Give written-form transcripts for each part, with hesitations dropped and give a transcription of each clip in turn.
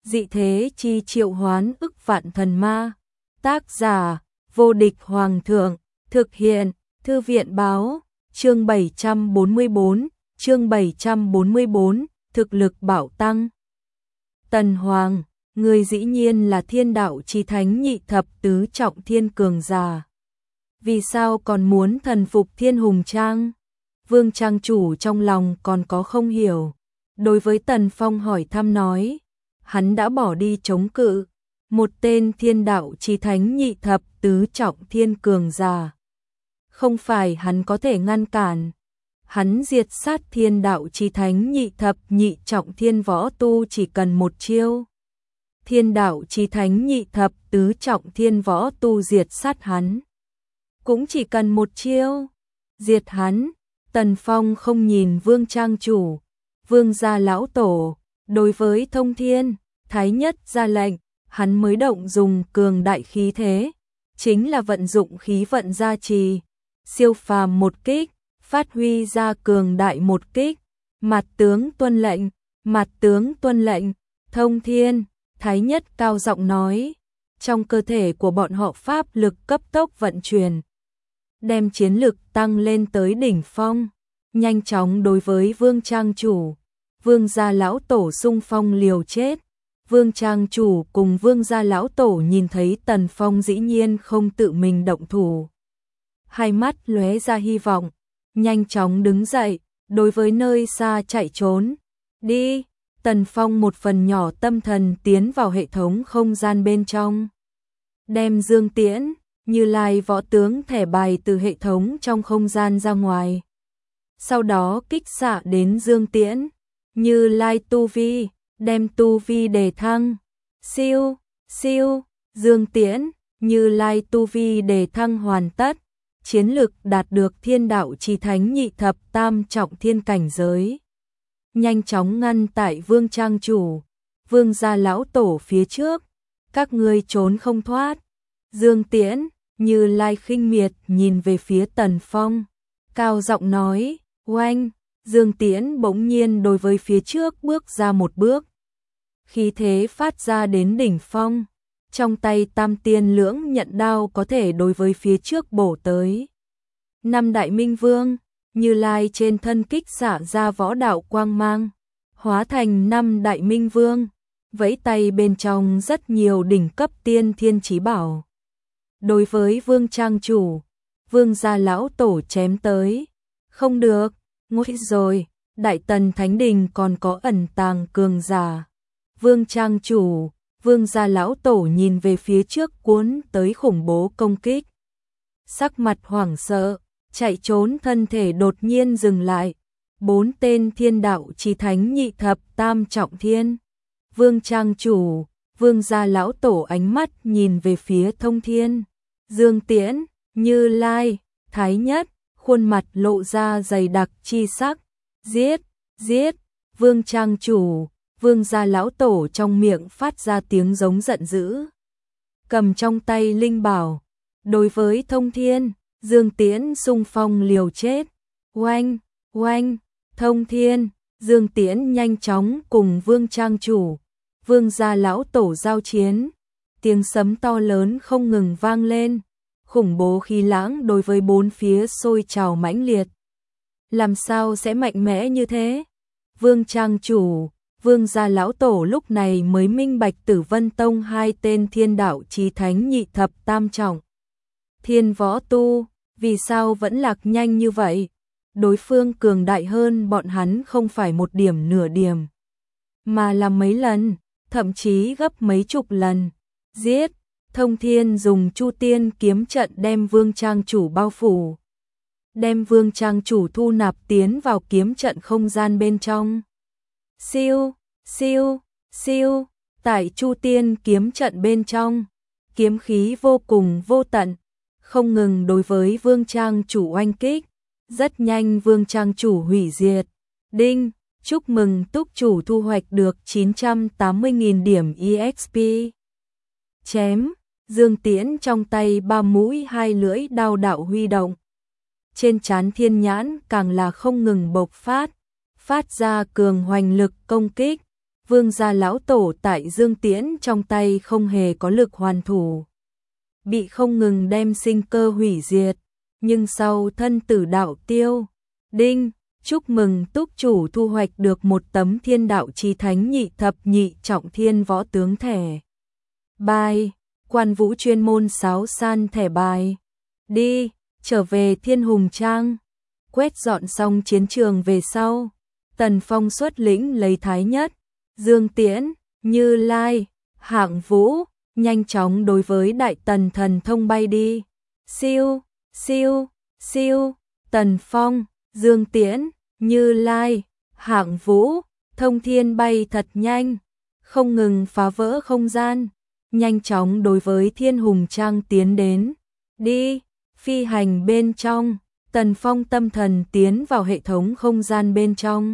dị thế chi triệu hoán ức vạn thần ma. Tác giả, vô địch hoàng thượng, thực hiện, thư viện báo, chương 744, thực lực bảo tăng. Tần Hoàng, người dĩ nhiên là thiên đạo chi thánh nhị thập tứ trọng thiên cường giả. Vì sao còn muốn thần phục Thiên Hùng Trang? Vương trang chủ trong lòng còn có không hiểu. Đối với Tần Phong hỏi thăm nói, hắn đã bỏ đi chống cự. Một tên thiên đạo chi thánh nhị thập tứ trọng thiên cường giả. Không phải hắn có thể ngăn cản. Hắn diệt sát thiên đạo chi thánh nhị thập nhị trọng thiên võ tu chỉ cần một chiêu. Thiên đạo chi thánh nhị thập tứ trọng thiên võ tu diệt sát hắn. Cũng chỉ cần một chiêu. Diệt hắn. Tần Phong không nhìn Vương trang chủ, Vương gia lão tổ, đối với Thông Thiên, Thái Nhất ra lệnh, hắn mới động dùng cường đại khí thế, chính là vận dụng khí vận gia trì, siêu phàm một kích, phát huy ra cường đại một kích, mặt tướng tuân lệnh, Thông Thiên, Thái Nhất cao giọng nói, trong cơ thể của bọn họ pháp lực cấp tốc vận chuyển, đem chiến lực tăng lên tới đỉnh phong, nhanh chóng đối với Vương trang chủ, Vương gia lão tổ xung phong liều chết. Vương trang chủ cùng Vương gia lão tổ nhìn thấy Tần Phong dĩ nhiên không tự mình động thủ. Hai mắt lóe ra hy vọng, nhanh chóng đứng dậy, đối với nơi xa chạy trốn. Đi, Tần Phong một phần nhỏ tâm thần tiến vào hệ thống không gian bên trong. Đem Dương Tiễn, Như Lai võ tướng thẻ bài từ hệ thống trong không gian ra ngoài. Sau đó kích xạ đến Dương Tiễn, Như Lai tu vi. Đem tu vi đề thăng, siêu, Dương Tiễn, Như Lai tu vi đề thăng hoàn tất, chiến lực đạt được thiên đạo chi thánh nhị thập tam trọng thiên cảnh giới. Nhanh chóng ngăn tại Vương trang chủ, Vương gia lão tổ phía trước, các ngươi trốn không thoát. Dương Tiễn, Như Lai khinh miệt nhìn về phía Tần Phong, cao giọng nói, oanh. Dương Tiễn bỗng nhiên đối với phía trước bước ra một bước. Khí thế phát ra đến đỉnh phong, trong tay Tam Tiên Lưỡng Nhận đao có thể đối với phía trước bổ tới. Năm Đại Minh Vương, Như Lai trên thân kích xạ ra võ đạo quang mang, hóa thành năm Đại Minh Vương, vẫy tay bên trong rất nhiều đỉnh cấp tiên thiên chí bảo. Đối với Vương trang chủ, Vương gia lão tổ chém tới, không được. Nguy rồi, Đại Tần Thánh Đình còn có ẩn tàng cường giả. Vương trang chủ, Vương gia lão tổ nhìn về phía trước cuốn tới khủng bố công kích. Sắc mặt hoảng sợ, chạy trốn thân thể đột nhiên dừng lại. 4 tên thiên đạo chi thánh nhị thập tam trọng thiên. Vương trang chủ, Vương gia lão tổ ánh mắt nhìn về phía Thông Thiên, Dương Tiễn, Như Lai, Thái Nhất. Khuôn mặt lộ ra dày đặc chi sắc, giết, Vương trang chủ, Vương gia lão tổ trong miệng phát ra tiếng giống giận dữ. Cầm trong tay linh bảo, đối với Thông Thiên, Dương Tiễn xung phong liều chết, oanh, Thông Thiên, Dương Tiễn nhanh chóng cùng Vương trang chủ, Vương gia lão tổ giao chiến, tiếng sấm to lớn không ngừng vang lên. Khủng bố khí lãng đối với bốn phía sôi trào mãnh liệt. Làm sao sẽ mạnh mẽ như thế? Vương trang chủ, Vương gia lão tổ lúc này mới minh bạch Tử Vân Tông 2 tên thiên đạo chí thánh nhị thập tam trọng. Thiên võ tu, vì sao vẫn lạc nhanh như vậy? Đối phương cường đại hơn bọn hắn không phải một điểm nửa điểm, mà là mấy lần, thậm chí gấp mấy chục lần. Giết! Thông Thiên dùng Chu Tiên kiếm trận đem Vương trang chủ bao phủ, đem Vương trang chủ thu nạp tiến vào kiếm trận không gian bên trong. Siêu, tại Chu Tiên kiếm trận bên trong, kiếm khí vô cùng vô tận, không ngừng đối với Vương trang chủ oanh kích, rất nhanh Vương trang chủ hủy diệt. Đinh, chúc mừng túc chủ thu hoạch được 980.000 điểm EXP. Chém, Dương Tiễn trong tay 3 mũi 2 lưỡi đao đạo huy động. Trên trán thiên nhãn càng là không ngừng bộc phát ra cường hoành lực công kích. Vương gia lão tổ tại Dương Tiễn trong tay không hề có lực hoàn thủ, bị không ngừng đem sinh cơ hủy diệt, nhưng sau thân tử đạo tiêu, đinh, chúc mừng túc chủ thu hoạch được một tấm thiên đạo chí thánh nhị thập nhị trọng thiên võ tướng thẻ bài, Quan Vũ chuyên môn sáo san thẻ bài. Đi, trở về Thiên Hùng Trang. Quét dọn xong chiến trường về sau, Tần Phong xuất lĩnh lấy Thái Nhất, Dương Tiễn, Như Lai, Hạng Vũ, nhanh chóng đối với Đại Tần thần thông bay đi. Siêu, siêu, siêu, Tần Phong, Dương Tiễn, Như Lai, Hạng Vũ, thông thiên bay thật nhanh, không ngừng phá vỡ không gian, nhanh chóng đối với Thiên Hùng Trang tiến đến. Đi, phi hành bên trong, Tần Phong tâm thần tiến vào hệ thống không gian bên trong,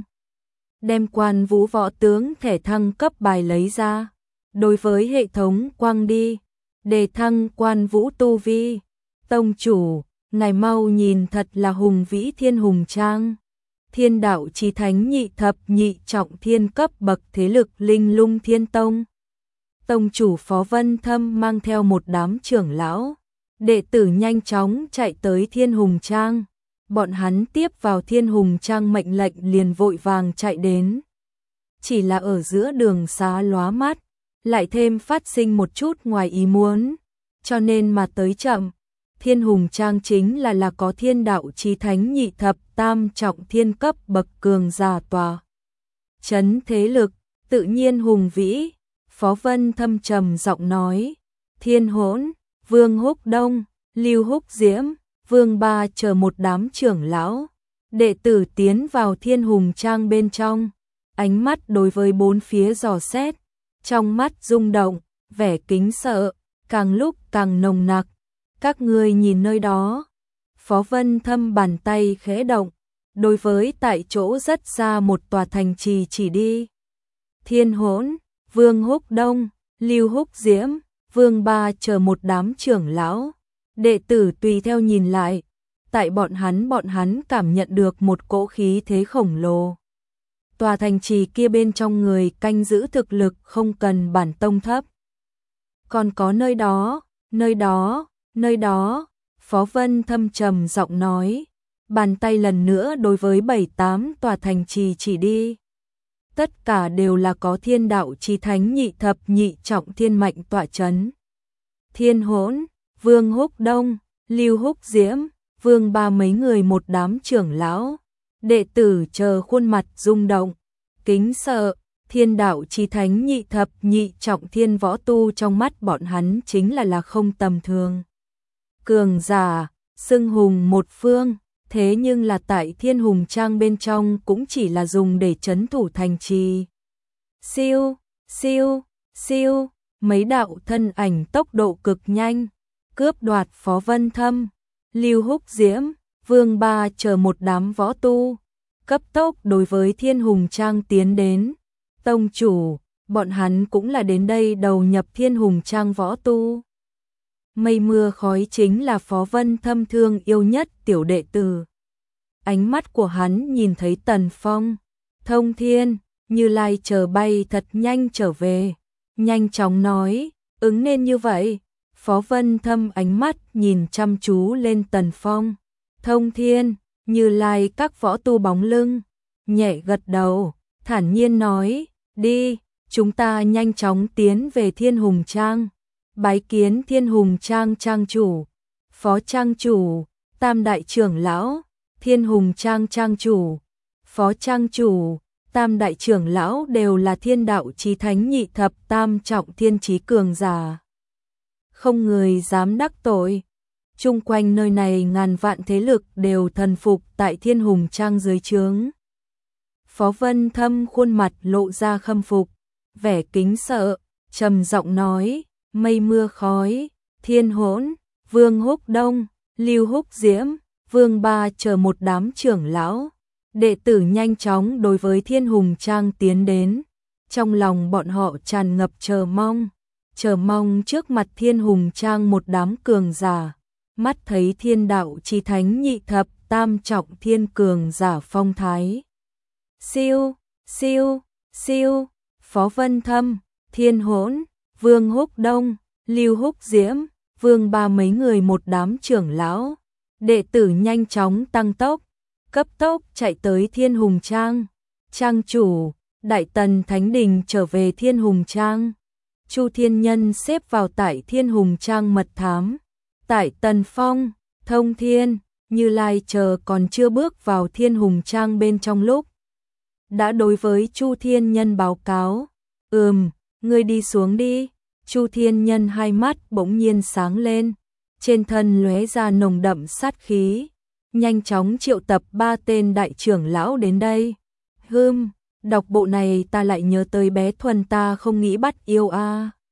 đem Quan Vũ võ tướng thẻ thăng cấp bài lấy ra, đối với hệ thống quang đi, đề thăng Quan Vũ tu vi. Tông chủ, ngài mau nhìn thật là hùng vĩ Thiên Hùng Trang. Thiên đạo chí thánh nhị thập nhị trọng thiên cấp bậc thế lực Linh Lung Thiên Tông. Tông chủ Phó Vân Thâm mang theo một đám trưởng lão, đệ tử nhanh chóng chạy tới Thiên Hùng Trang. Bọn hắn tiếp vào Thiên Hùng Trang mệnh lệnh liền vội vàng chạy đến. Chỉ là ở giữa đường xá lóa mắt, lại thêm phát sinh một chút ngoài ý muốn, cho nên mà tới chậm. Thiên Hùng Trang chính là có thiên đạo chí thánh nhị thập tam trọng thiên cấp bậc cường giả tòa chấn thế lực, tự nhiên hùng vĩ. Phó Vân Thâm trầm giọng nói, Thiên Hỗn, Vương Húc Đông, Lưu Húc Diễm, Vương Ba chờ một đám trưởng lão, đệ tử tiến vào Thiên Hùng Trang bên trong, ánh mắt đối với bốn phía dò xét, trong mắt rung động, vẻ kính sợ, càng lúc càng nồng nặc. Các ngươi nhìn nơi đó. Phó Vân Thâm bàn tay khẽ động, đối với tại chỗ rất xa một tòa thành trì chỉ đi. Thiên Hỗn, Vương Húc Đông, Lưu Húc Diễm, Vương Ba chờ một đám trưởng lão, đệ tử tùy theo nhìn lại, tại bọn hắn cảm nhận được một cỗ khí thế khổng lồ. Tòa thành trì kia bên trong người canh giữ thực lực không cần bản tông thấp. Còn có nơi đó, nơi đó, nơi đó, Phó Vân Thâm trầm giọng nói, bàn tay lần nữa đối với 7-8 tòa thành trì chỉ đi. Tất cả đều là có thiên đạo chí thánh nhị thập nhị trọng thiên mạnh tọa chấn. Thiên Hỗn, Vương Húc Đông, Lưu Húc Diễm, Vương Ba mấy người một đám trưởng lão, đệ tử chờ khuôn mặt rung động, kính sợ. Thiên đạo chí thánh nhị thập nhị trọng thiên võ tu trong mắt bọn hắn chính là không tầm thường. Cường giả, xưng hùng một phương, thế nhưng là tại Thiên Hùng Trang bên trong cũng chỉ là dùng để trấn thủ thành trì. Siêu, siêu, siêu, mấy đạo thân ảnh tốc độ cực nhanh, cướp đoạt Phó Vân Thâm, Lưu Húc Diễm, Vương Ba chờ một đám võ tu, cấp tốc đối với Thiên Hùng Trang tiến đến. Tông chủ, bọn hắn cũng là đến đây đầu nhập Thiên Hùng Trang võ tu. Mây mưa khói chính là Phó Vân Thâm thương yêu nhất tiểu đệ tử. Ánh mắt của hắn nhìn thấy Tần Phong, Thông Thiên, Như Lai chờ bay thật nhanh trở về, nhanh chóng nói, ứng nên như vậy. Phó Vân Thâm ánh mắt nhìn chăm chú lên Tần Phong, Thông Thiên, Như Lai các võ tu bóng lưng, nhẹ gật đầu, thản nhiên nói, đi, chúng ta nhanh chóng tiến về Thiên Hùng Trang, bái kiến Thiên Hùng Trang trang chủ, phó trang chủ, tam đại trưởng lão, Thiên Hùng Trang trang chủ, phó trang chủ, tam đại trưởng lão đều là thiên đạo chí thánh nhị thập tam trọng thiên chí cường giả. Không người dám đắc tội. Chung quanh nơi này ngàn vạn thế lực đều thần phục tại Thiên Hùng Trang dưới trướng. Phó Vân Thâm khuôn mặt lộ ra khâm phục, vẻ kính sợ, trầm giọng nói, mây mưa khói, Thiên Hỗn, Vương Húc Đông, Lưu Húc Diễm, Vương Ba chờ một đám trưởng lão, đệ tử nhanh chóng đối với Thiên Hùng Trang tiến đến. Trong lòng bọn họ tràn ngập chờ mong trước mặt Thiên Hùng Trang một đám cường giả, mắt thấy thiên đạo chí thánh nhị thập tam trọng thiên cường giả phong thái. Siêu, siêu, siêu, Phó Vân Thâm, Thiên Hỗn, Vương Húc Đông, Lưu Húc Diễm, Vương Ba mấy người một đám trưởng lão, đệ tử nhanh chóng tăng tốc, cấp tốc chạy tới Thiên Hùng Trang. Trang chủ, Đại Tần Thánh Đình trở về Thiên Hùng Trang. Chu Thiên Nhân xếp vào tại Thiên Hùng Trang mật thám. Tại Tần Phong, Thông Thiên, Như Lai chờ còn chưa bước vào Thiên Hùng Trang bên trong lúc đã đối với Chu Thiên Nhân báo cáo. Ngươi đi xuống đi. Chu Thiên Nhân hai mắt bỗng nhiên sáng lên, trên thân lóe ra nồng đậm sát khí, nhanh chóng triệu tập 3 tên đại trưởng lão đến đây. Đọc bộ này ta lại nhớ tới bé Thuần ta không nghĩ bắt yêu a.